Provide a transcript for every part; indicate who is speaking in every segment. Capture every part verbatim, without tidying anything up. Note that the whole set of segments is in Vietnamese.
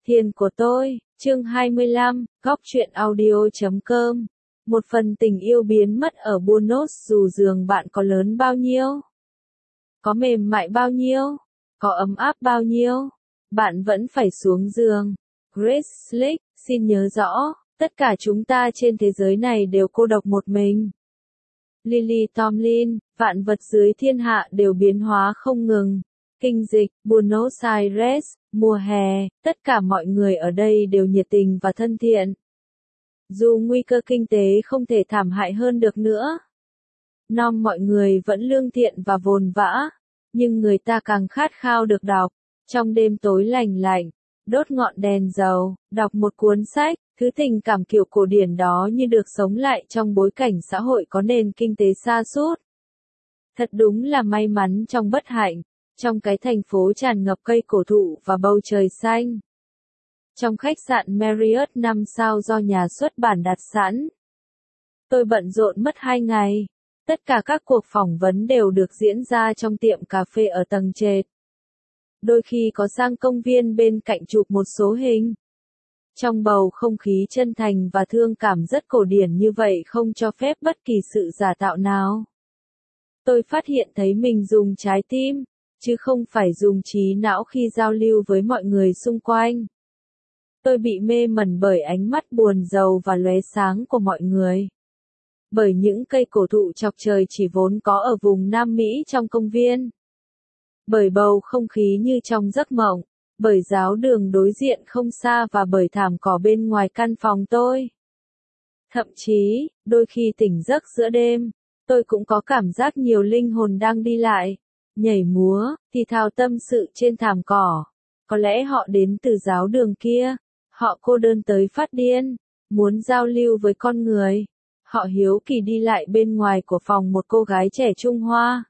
Speaker 1: Thiền của tôi, chương hai mươi lăm, góc truyện audio chấm com. Một phần tình yêu biến mất ở Buenos, dù giường bạn có lớn bao nhiêu, có mềm mại bao nhiêu, có ấm áp bao nhiêu, bạn vẫn phải xuống giường. Grace Slick, xin nhớ rõ, tất cả chúng ta trên thế giới này đều cô độc một mình. Lily Tomlin, vạn vật dưới thiên hạ đều biến hóa không ngừng. Kinh dịch, Buenos Aires, mùa hè, tất cả mọi người ở đây đều nhiệt tình và thân thiện. Dù nguy cơ kinh tế không thể thảm hại hơn được nữa, nom mọi người vẫn lương thiện và vồn vã, nhưng người ta càng khát khao được đọc. Trong đêm tối lành lạnh, đốt ngọn đèn dầu, đọc một cuốn sách, thứ tình cảm kiểu cổ điển đó như được sống lại trong bối cảnh xã hội có nền kinh tế sa sút. Thật đúng là may mắn trong bất hạnh. Trong cái thành phố tràn ngập cây cổ thụ và bầu trời xanh. Trong khách sạn Marriott năm sao do nhà xuất bản đặt sẵn. Tôi bận rộn mất hai ngày. Tất cả các cuộc phỏng vấn đều được diễn ra trong tiệm cà phê ở tầng trệt. Đôi khi có sang công viên bên cạnh chụp một số hình. Trong bầu không khí chân thành và thương cảm rất cổ điển như vậy không cho phép bất kỳ sự giả tạo nào. Tôi phát hiện thấy mình dùng trái tim, chứ không phải dùng trí não khi giao lưu với mọi người xung quanh. Tôi bị mê mẩn bởi ánh mắt buồn rầu và lóe sáng của mọi người. Bởi những cây cổ thụ chọc trời chỉ vốn có ở vùng Nam Mỹ trong công viên. Bởi bầu không khí như trong giấc mộng. Bởi giáo đường đối diện không xa và bởi thảm cỏ bên ngoài căn phòng tôi. Thậm chí, đôi khi tỉnh giấc giữa đêm, tôi cũng có cảm giác nhiều linh hồn đang đi lại, nhảy múa, thì thào tâm sự trên thảm cỏ. Có lẽ họ đến từ giáo đường kia, họ cô đơn tới phát điên, muốn giao lưu với con người. Họ hiếu kỳ đi lại bên ngoài của phòng một cô gái trẻ Trung Hoa.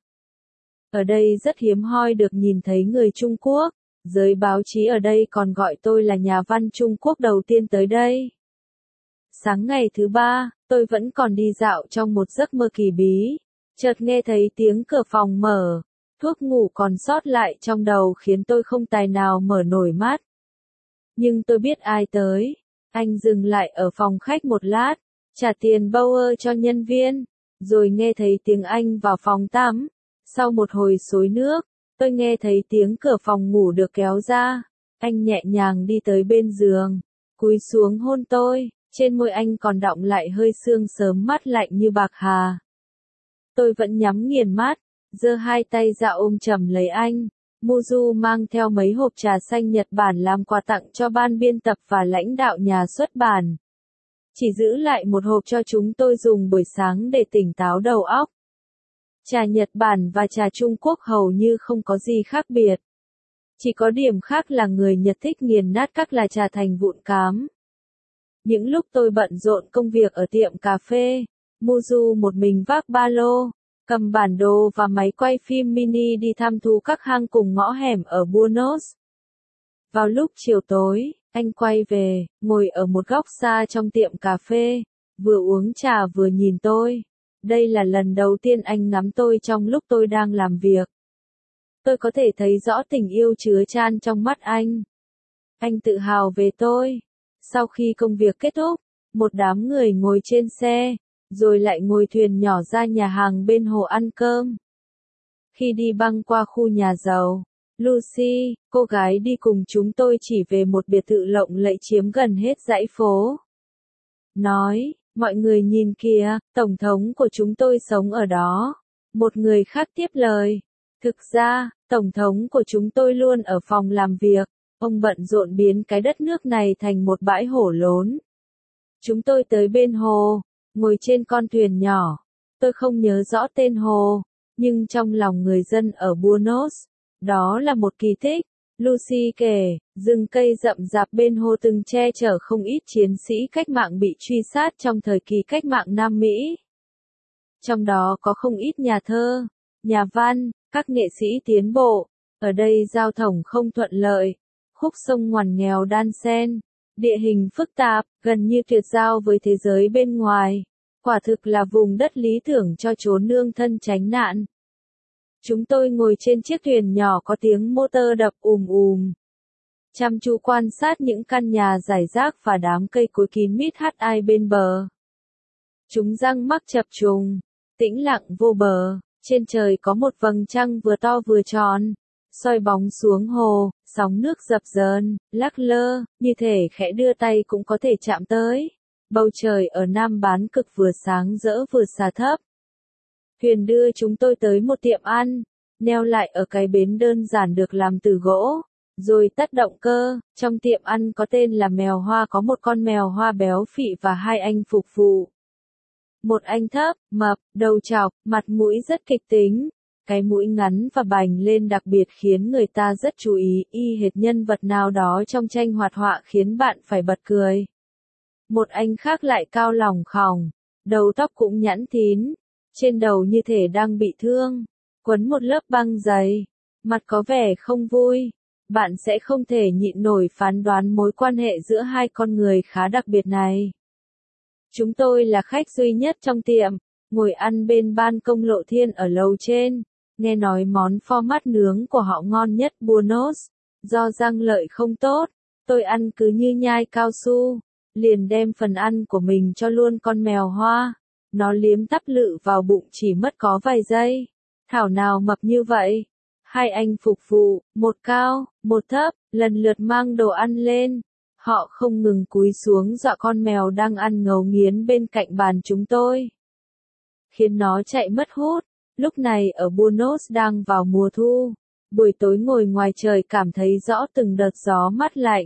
Speaker 1: Ở đây rất hiếm hoi được nhìn thấy người Trung Quốc, giới báo chí ở đây còn gọi tôi là nhà văn Trung Quốc đầu tiên tới đây. Sáng ngày thứ ba, tôi vẫn còn đi dạo trong một giấc mơ kỳ bí, chợt nghe thấy tiếng cửa phòng mở. Thuốc ngủ còn sót lại trong đầu khiến tôi không tài nào mở nổi mắt. Nhưng tôi biết ai tới. Anh dừng lại ở phòng khách một lát, trả tiền Bauer cho nhân viên, rồi nghe thấy tiếng anh vào phòng tắm. Sau một hồi xối nước, tôi nghe thấy tiếng cửa phòng ngủ được kéo ra. Anh nhẹ nhàng đi tới bên giường, cúi xuống hôn tôi, trên môi anh còn đọng lại hơi sương sớm mát lạnh như bạc hà. Tôi vẫn nhắm nghiền mắt, giơ hai tay ra ôm chầm lấy anh. Muju mang theo mấy hộp trà xanh Nhật Bản làm quà tặng cho ban biên tập và lãnh đạo nhà xuất bản. Chỉ giữ lại một hộp cho chúng tôi dùng buổi sáng để tỉnh táo đầu óc. Trà Nhật Bản và trà Trung Quốc hầu như không có gì khác biệt. Chỉ có điểm khác là người Nhật thích nghiền nát các lá trà thành vụn cám. Những lúc tôi bận rộn công việc ở tiệm cà phê, Muju một mình vác ba lô, cầm bản đồ và máy quay phim mini đi thăm thú các hang cùng ngõ hẻm ở Buenos. Vào lúc chiều tối, anh quay về, ngồi ở một góc xa trong tiệm cà phê, vừa uống trà vừa nhìn tôi. Đây là lần đầu tiên anh ngắm tôi trong lúc tôi đang làm việc. Tôi có thể thấy rõ tình yêu chứa chan trong mắt anh. Anh tự hào về tôi. Sau khi công việc kết thúc, một đám người ngồi trên xe, rồi lại ngồi thuyền nhỏ ra nhà hàng bên hồ ăn cơm. Khi đi băng qua khu nhà giàu, Lucy, cô gái đi cùng chúng tôi chỉ về một biệt thự lộng lẫy chiếm gần hết dãy phố. Nói, mọi người nhìn kìa, tổng thống của chúng tôi sống ở đó. Một người khác tiếp lời. Thực ra, tổng thống của chúng tôi luôn ở phòng làm việc. Ông bận rộn biến cái đất nước này thành một bãi hổ lốn. Chúng tôi tới bên hồ, ngồi trên con thuyền nhỏ. Tôi không nhớ rõ tên hồ, nhưng trong lòng người dân ở Buenos, đó là một kỳ tích. Lucy kể, rừng cây rậm rạp bên hồ từng che chở không ít chiến sĩ cách mạng bị truy sát trong thời kỳ cách mạng Nam Mỹ. Trong đó có không ít nhà thơ, nhà văn, các nghệ sĩ tiến bộ. Ở đây giao thông không thuận lợi, khúc sông ngoằn nghèo đan xen, địa hình phức tạp, gần như tuyệt giao với thế giới bên ngoài. Quả thực là vùng đất lý tưởng cho chốn nương thân tránh nạn. Chúng tôi ngồi trên chiếc thuyền nhỏ có tiếng motor đập ùm ùm. chăm chú quan sát những căn nhà rải rác và đám cây cối kín mít hắt ai bên bờ. Chúng răng mắc chập trùng, tĩnh lặng vô bờ, trên trời có một vầng trăng vừa to vừa tròn, soi bóng xuống hồ, sóng nước dập dờn, lắc lơ, như thể khẽ đưa tay cũng có thể chạm tới. Bầu trời ở Nam Bán Cực vừa sáng rỡ vừa xà thấp. Thuyền đưa chúng tôi tới một tiệm ăn, neo lại ở cái bến đơn giản được làm từ gỗ, rồi tắt động cơ. Trong tiệm ăn có tên là Mèo Hoa có một con mèo hoa béo phị và hai anh phục vụ. Một anh thấp, mập, đầu trọc, mặt mũi rất kịch tính. Cái mũi ngắn và bành lên đặc biệt khiến người ta rất chú ý, y hệt nhân vật nào đó trong tranh hoạt họa khiến bạn phải bật cười. Một anh khác lại cao lỏng khòng, đầu tóc cũng nhẵn thín, trên đầu như thể đang bị thương, quấn một lớp băng dày, mặt có vẻ không vui. Bạn sẽ không thể nhịn nổi phán đoán mối quan hệ giữa hai con người khá đặc biệt này. Chúng tôi là khách duy nhất trong tiệm, ngồi ăn bên ban công lộ thiên ở lầu trên. Nghe nói món pho mát nướng của họ ngon nhất Buenos, do răng lợi không tốt, tôi ăn cứ như nhai cao su, liền đem phần ăn của mình cho luôn con mèo hoa. Nó liếm tắp lự vào bụng chỉ mất có vài giây. Thảo nào mập như vậy. Hai anh phục vụ, một cao, một thấp, lần lượt mang đồ ăn lên. Họ không ngừng cúi xuống dọa con mèo đang ăn ngấu nghiến bên cạnh bàn chúng tôi, khiến nó chạy mất hút. Lúc này ở Buenos đang vào mùa thu, buổi tối ngồi ngoài trời cảm thấy rõ từng đợt gió mát lạnh.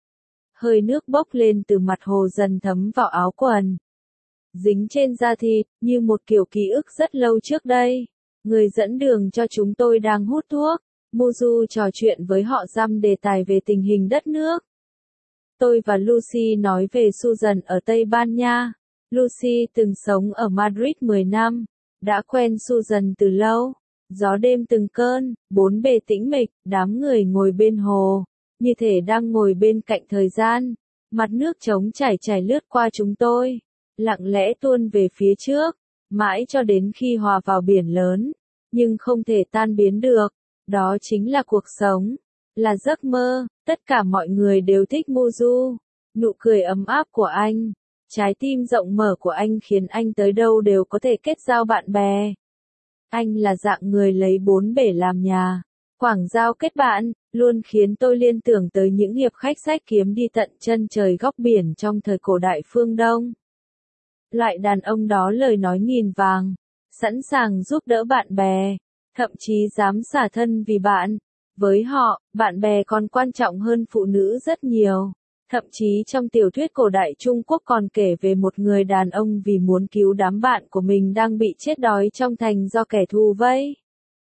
Speaker 1: Hơi nước bốc lên từ mặt hồ dần thấm vào áo quần, dính trên da thịt, như một kiểu ký ức rất lâu trước đây. Người dẫn đường cho chúng tôi đang hút thuốc, Muju trò chuyện với họ dăm đề tài về tình hình đất nước. Tôi và Lucy nói về Susan ở Tây Ban Nha. Lucy từng sống ở Madrid mười năm, đã quen Susan từ lâu. Gió đêm từng cơn, bốn bề tĩnh mịch, đám người ngồi bên hồ, như thể đang ngồi bên cạnh thời gian. Mặt nước trống chảy chảy lướt qua chúng tôi, lặng lẽ tuôn về phía trước, mãi cho đến khi hòa vào biển lớn, nhưng không thể tan biến được. Đó chính là cuộc sống, là giấc mơ. Tất cả mọi người đều thích Muju. Nụ cười ấm áp của anh, trái tim rộng mở của anh khiến anh tới đâu đều có thể kết giao bạn bè. Anh là dạng người lấy bốn bể làm nhà, quảng giao kết bạn, luôn khiến tôi liên tưởng tới những hiệp khách sách kiếm đi tận chân trời góc biển trong thời cổ đại phương Đông. Loại đàn ông đó lời nói nghìn vàng, sẵn sàng giúp đỡ bạn bè, thậm chí dám xả thân vì bạn. Với họ, bạn bè còn quan trọng hơn phụ nữ rất nhiều. Thậm chí trong tiểu thuyết cổ đại Trung Quốc còn kể về một người đàn ông vì muốn cứu đám bạn của mình đang bị chết đói trong thành do kẻ thù vây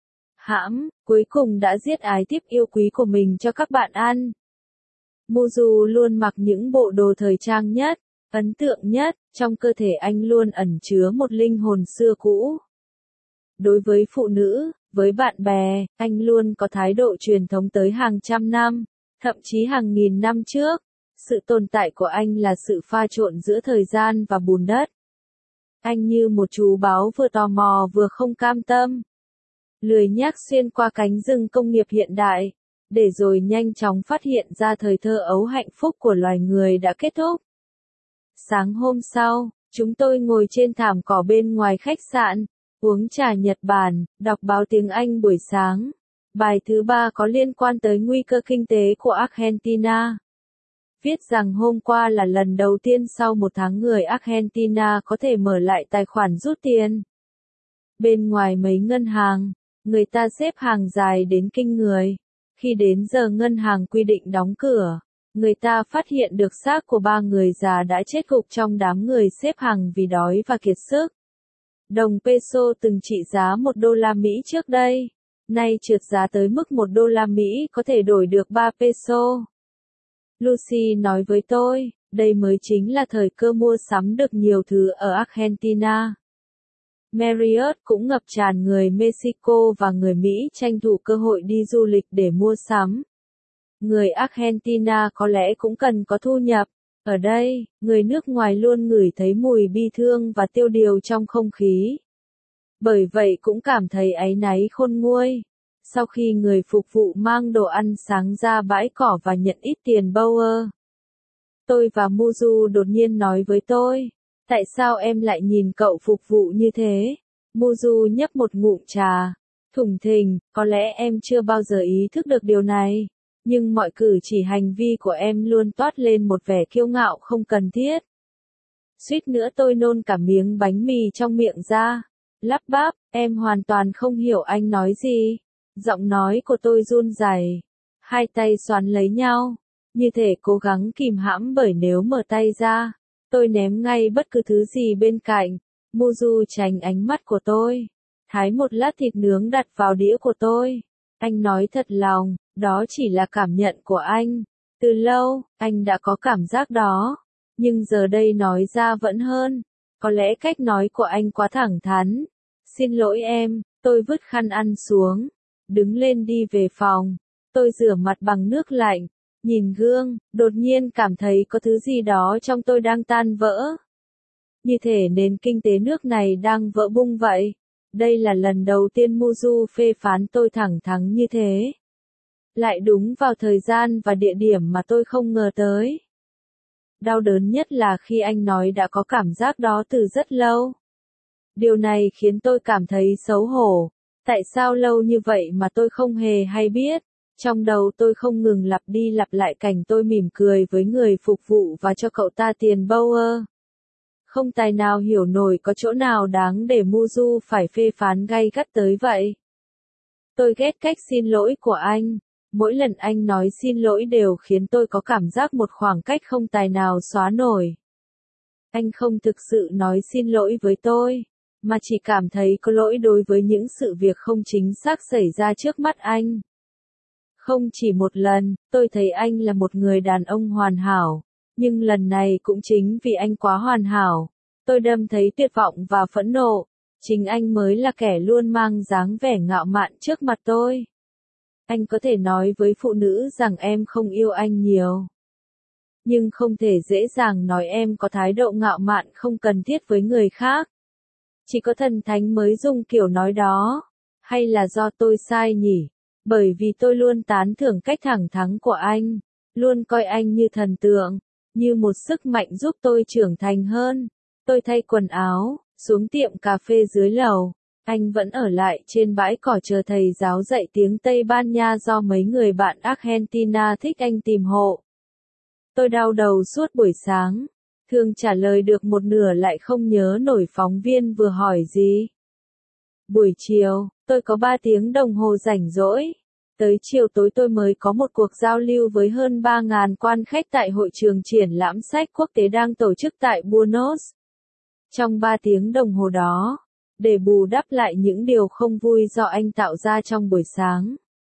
Speaker 1: hãm, cuối cùng đã giết ái thiếp yêu quý của mình cho các bạn ăn. Muju luôn mặc những bộ đồ thời trang nhất, ấn tượng nhất, trong cơ thể anh luôn ẩn chứa một linh hồn xưa cũ. Đối với phụ nữ, với bạn bè, anh luôn có thái độ truyền thống tới hàng trăm năm, thậm chí hàng nghìn năm trước. Sự tồn tại của anh là sự pha trộn giữa thời gian và bùn đất. Anh như một chú báo vừa tò mò vừa không cam tâm, lười nhác xuyên qua cánh rừng công nghiệp hiện đại, để rồi nhanh chóng phát hiện ra thời thơ ấu hạnh phúc của loài người đã kết thúc. Sáng hôm sau, chúng tôi ngồi trên thảm cỏ bên ngoài khách sạn, uống trà Nhật Bản, đọc báo tiếng Anh buổi sáng. Bài thứ ba có liên quan tới nguy cơ kinh tế của Argentina. Viết rằng hôm qua là lần đầu tiên sau một tháng người Argentina có thể mở lại tài khoản rút tiền. Bên ngoài mấy ngân hàng, người ta xếp hàng dài đến kinh người. Khi đến giờ ngân hàng quy định đóng cửa, người ta phát hiện được xác của ba người già đã chết gục trong đám người xếp hàng vì đói và kiệt sức. Đồng peso từng trị giá một đô la Mỹ trước đây, nay trượt giá tới mức một đô la Mỹ có thể đổi được ba peso. Lucy nói với tôi, đây mới chính là thời cơ mua sắm được nhiều thứ ở Argentina. Marriott cũng ngập tràn người Mexico và người Mỹ tranh thủ cơ hội đi du lịch để mua sắm. Người Argentina có lẽ cũng cần có thu nhập. Ở đây, người nước ngoài luôn ngửi thấy mùi bi thương và tiêu điều trong không khí. Bởi vậy cũng cảm thấy áy náy khôn nguôi. Sau khi người phục vụ mang đồ ăn sáng ra bãi cỏ và nhận ít tiền Bauer, tôi và Muju đột nhiên nói với tôi, tại sao em lại nhìn cậu phục vụ như thế? Muju nhấp một ngụm trà, thủng thình, có lẽ em chưa bao giờ ý thức được điều này, nhưng mọi cử chỉ hành vi của em luôn toát lên một vẻ kiêu ngạo không cần thiết. Suýt nữa tôi nôn cả miếng bánh mì trong miệng ra, lắp bắp, em hoàn toàn không hiểu anh nói gì. Giọng nói của tôi run rẩy, hai tay xoắn lấy nhau, như thể cố gắng kìm hãm bởi nếu mở tay ra, tôi ném ngay bất cứ thứ gì bên cạnh. Muju tránh ánh mắt của tôi, thái một lát thịt nướng đặt vào đĩa của tôi. Anh nói thật lòng, đó chỉ là cảm nhận của anh. Từ lâu, anh đã có cảm giác đó, nhưng giờ đây nói ra vẫn hơn. Có lẽ cách nói của anh quá thẳng thắn. Xin lỗi em, tôi vứt khăn ăn xuống, đứng lên đi về phòng. Tôi rửa mặt bằng nước lạnh, nhìn gương, đột nhiên cảm thấy có thứ gì đó trong tôi đang tan vỡ. Như thể nền kinh tế nước này đang vỡ bung vậy. Đây là lần đầu tiên Muju phê phán tôi thẳng thắn như thế. Lại đúng vào thời gian và địa điểm mà tôi không ngờ tới. Đau đớn nhất là khi anh nói đã có cảm giác đó từ rất lâu. Điều này khiến tôi cảm thấy xấu hổ. Tại sao lâu như vậy mà tôi không hề hay biết? Trong đầu tôi không ngừng lặp đi lặp lại cảnh tôi mỉm cười với người phục vụ và cho cậu ta tiền Bauer. Không tài nào hiểu nổi có chỗ nào đáng để Muju phải phê phán gay gắt tới vậy. Tôi ghét cách xin lỗi của anh. Mỗi lần anh nói xin lỗi đều khiến tôi có cảm giác một khoảng cách không tài nào xóa nổi. Anh không thực sự nói xin lỗi với tôi, mà chỉ cảm thấy có lỗi đối với những sự việc không chính xác xảy ra trước mắt anh. Không chỉ một lần, tôi thấy anh là một người đàn ông hoàn hảo, nhưng lần này cũng chính vì anh quá hoàn hảo, tôi đâm thấy tuyệt vọng và phẫn nộ. Chính anh mới là kẻ luôn mang dáng vẻ ngạo mạn trước mặt tôi. Anh có thể nói với phụ nữ rằng em không yêu anh nhiều, nhưng không thể dễ dàng nói em có thái độ ngạo mạn không cần thiết với người khác. Chỉ có thần thánh mới dùng kiểu nói đó. Hay là do tôi sai nhỉ? Bởi vì tôi luôn tán thưởng cách thẳng thắn của anh, luôn coi anh như thần tượng, như một sức mạnh giúp tôi trưởng thành hơn. Tôi thay quần áo, xuống tiệm cà phê dưới lầu. Anh vẫn ở lại trên bãi cỏ chờ thầy giáo dạy tiếng Tây Ban Nha do mấy người bạn Argentina thích anh tìm hộ. Tôi đau đầu suốt buổi sáng, thường trả lời được một nửa lại không nhớ nổi phóng viên vừa hỏi gì. Buổi chiều, tôi có ba tiếng đồng hồ rảnh rỗi. Tới chiều tối tôi mới có một cuộc giao lưu với hơn ba nghìn quan khách tại hội trường triển lãm sách quốc tế đang tổ chức tại Buenos. Trong ba tiếng đồng hồ đó, để bù đắp lại những điều không vui do anh tạo ra trong buổi sáng.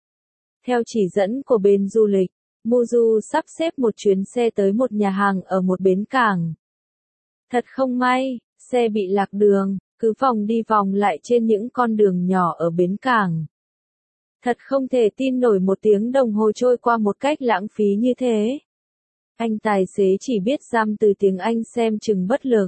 Speaker 1: Theo chỉ dẫn của bên du lịch, Muju sắp xếp một chuyến xe tới một nhà hàng ở một bến cảng. Thật không may, xe bị lạc đường, cứ vòng đi vòng lại trên những con đường nhỏ ở bến cảng. Thật không thể tin nổi một tiếng đồng hồ trôi qua một cách lãng phí như thế. Anh tài xế chỉ biết dăm từ tiếng Anh xem chừng bất lực.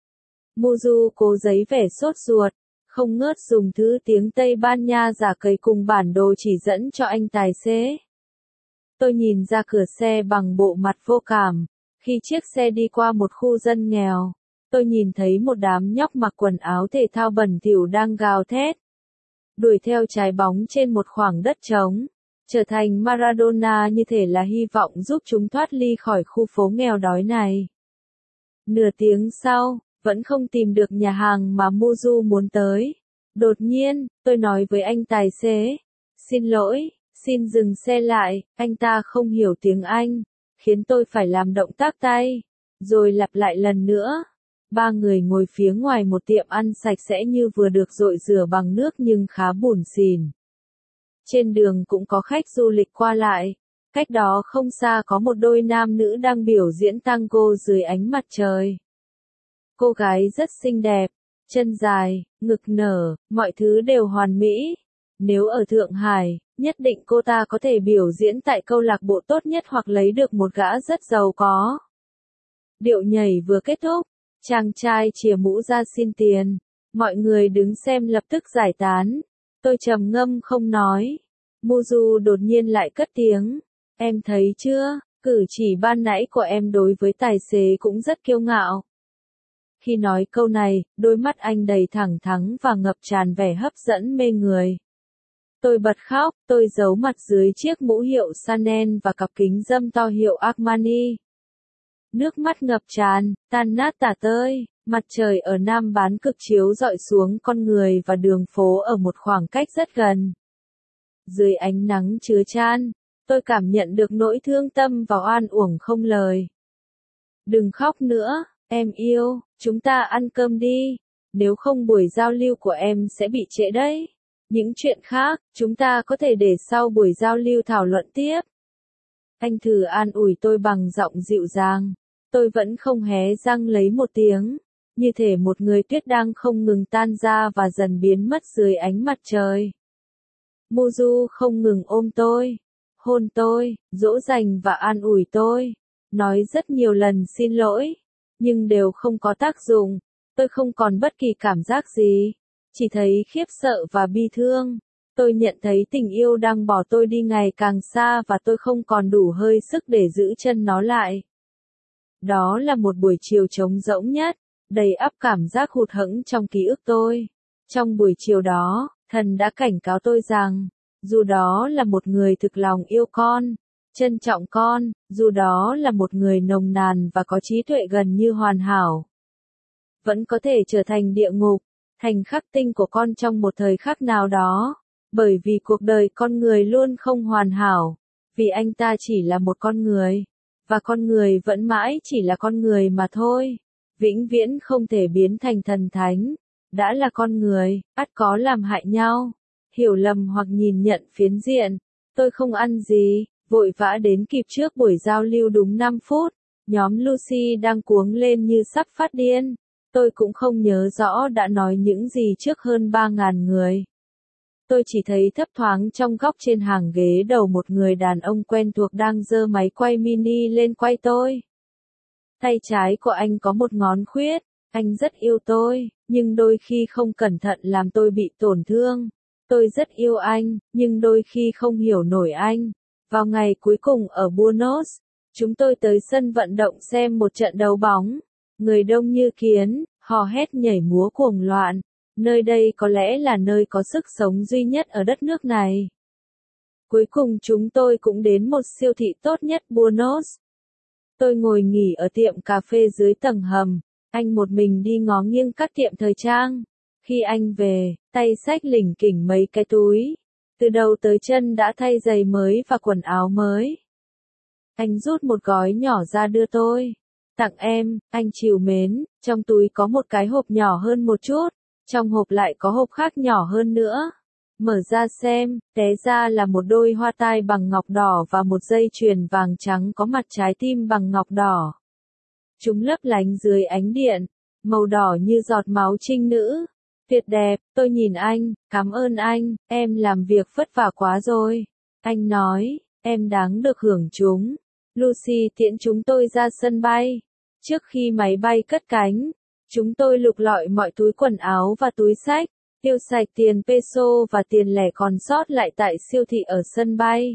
Speaker 1: Muju cố giấy vẻ sốt ruột, không ngớt dùng thứ tiếng Tây Ban Nha giả cầy cùng bản đồ chỉ dẫn cho anh tài xế. Tôi nhìn ra cửa xe bằng bộ mặt vô cảm. Khi chiếc xe đi qua một khu dân nghèo, tôi nhìn thấy một đám nhóc mặc quần áo thể thao bẩn thỉu đang gào thét, đuổi theo trái bóng trên một khoảng đất trống, trở thành Maradona như thể là hy vọng giúp chúng thoát ly khỏi khu phố nghèo đói này. Nửa tiếng sau, vẫn không tìm được nhà hàng mà Muju muốn tới. Đột nhiên, tôi nói với anh tài xế, xin lỗi, xin dừng xe lại. Anh ta không hiểu tiếng Anh, khiến tôi phải làm động tác tay, rồi lặp lại lần nữa. Ba người ngồi phía ngoài một tiệm ăn sạch sẽ như vừa được dội rửa bằng nước nhưng khá bủn xỉn. Trên đường cũng có khách du lịch qua lại. Cách đó không xa có một đôi nam nữ đang biểu diễn tango dưới ánh mặt trời. Cô gái rất xinh đẹp, chân dài, ngực nở, mọi thứ đều hoàn mỹ. Nếu ở Thượng Hải, nhất định cô ta có thể biểu diễn tại câu lạc bộ tốt nhất hoặc lấy được một gã rất giàu có. Điệu nhảy vừa kết thúc, chàng trai chìa mũ ra xin tiền. Mọi người đứng xem lập tức giải tán. Tôi trầm ngâm không nói. Muju đột nhiên lại cất tiếng. Em thấy chưa, cử chỉ ban nãy của em đối với tài xế cũng rất kiêu ngạo. Khi nói câu này, đôi mắt anh đầy thẳng thắn và ngập tràn vẻ hấp dẫn mê người. Tôi bật khóc, tôi giấu mặt dưới chiếc mũ hiệu Chanel và cặp kính râm to hiệu Armani. Nước mắt ngập tràn, tan nát tả tơi, mặt trời ở Nam Bán Cực chiếu rọi xuống con người và đường phố ở một khoảng cách rất gần. Dưới ánh nắng chứa chan, tôi cảm nhận được nỗi thương tâm và oan uổng không lời. Đừng khóc nữa, em yêu, chúng ta ăn cơm đi, nếu không buổi giao lưu của em sẽ bị trễ đấy. Những chuyện khác, chúng ta có thể để sau buổi giao lưu thảo luận tiếp. Anh thử an ủi tôi bằng giọng dịu dàng. Tôi vẫn không hé răng lấy một tiếng, như thể một người tuyết đang không ngừng tan ra và dần biến mất dưới ánh mặt trời. Muju không ngừng ôm tôi, hôn tôi, dỗ dành và an ủi tôi, nói rất nhiều lần xin lỗi, nhưng đều không có tác dụng. Tôi không còn bất kỳ cảm giác gì, chỉ thấy khiếp sợ và bi thương. Tôi nhận thấy tình yêu đang bỏ tôi đi ngày càng xa và tôi không còn đủ hơi sức để giữ chân nó lại. Đó là một buổi chiều trống rỗng nhất, đầy ắp cảm giác hụt hẫng trong ký ức tôi. Trong buổi chiều đó, thần đã cảnh cáo tôi rằng, dù đó là một người thực lòng yêu con, trân trọng con, dù đó là một người nồng nàn và có trí tuệ gần như hoàn hảo, vẫn có thể trở thành địa ngục, thành khắc tinh của con trong một thời khắc nào đó, bởi vì cuộc đời con người luôn không hoàn hảo, vì anh ta chỉ là một con người. Và con người vẫn mãi chỉ là con người mà thôi, vĩnh viễn không thể biến thành thần thánh. Đã là con người, ắt có làm hại nhau, hiểu lầm hoặc nhìn nhận phiến diện. Tôi không ăn gì, vội vã đến kịp trước buổi giao lưu đúng năm phút. Nhóm Lucy đang cuống lên như sắp phát điên. Tôi cũng không nhớ rõ đã nói những gì trước hơn ba ngàn người. Tôi chỉ thấy thấp thoáng trong góc trên hàng ghế đầu một người đàn ông quen thuộc đang giơ máy quay mini lên quay tôi. Tay trái của anh có một ngón khuyết, anh rất yêu tôi, nhưng đôi khi không cẩn thận làm tôi bị tổn thương. Tôi rất yêu anh, nhưng đôi khi không hiểu nổi anh. Vào ngày cuối cùng ở Buenos, chúng tôi tới sân vận động xem một trận đấu bóng. Người đông như kiến, hò hét nhảy múa cuồng loạn. Nơi đây có lẽ là nơi có sức sống duy nhất ở đất nước này. Cuối cùng chúng tôi cũng đến một siêu thị tốt nhất Buenos. Tôi ngồi nghỉ ở tiệm cà phê dưới tầng hầm, anh một mình đi ngó nghiêng các tiệm thời trang. Khi anh về, tay xách lỉnh kỉnh mấy cái túi, từ đầu tới chân đã thay giày mới và quần áo mới. Anh rút một gói nhỏ ra đưa tôi. Tặng em, anh trìu mến, trong túi có một cái hộp nhỏ hơn một chút. Trong hộp lại có hộp khác nhỏ hơn nữa. Mở ra xem, té ra là một đôi hoa tai bằng ngọc đỏ và một dây chuyền vàng trắng có mặt trái tim bằng ngọc đỏ. Chúng lấp lánh dưới ánh điện, màu đỏ như giọt máu trinh nữ. Tuyệt đẹp, tôi nhìn anh, cảm ơn anh, em làm việc vất vả quá rồi. Anh nói, em đáng được hưởng chúng. Lucy tiễn chúng tôi ra sân bay. Trước khi máy bay cất cánh, chúng tôi lục lọi mọi túi quần áo và túi xách, tiêu sạch tiền peso và tiền lẻ còn sót lại tại siêu thị ở sân bay.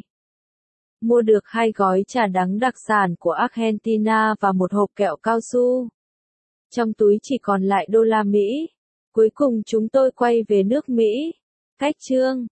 Speaker 1: Mua được hai gói trà đắng đặc sản của Argentina và một hộp kẹo cao su. Trong túi chỉ còn lại đô la Mỹ. Cuối cùng chúng tôi quay về nước Mỹ. Cách chương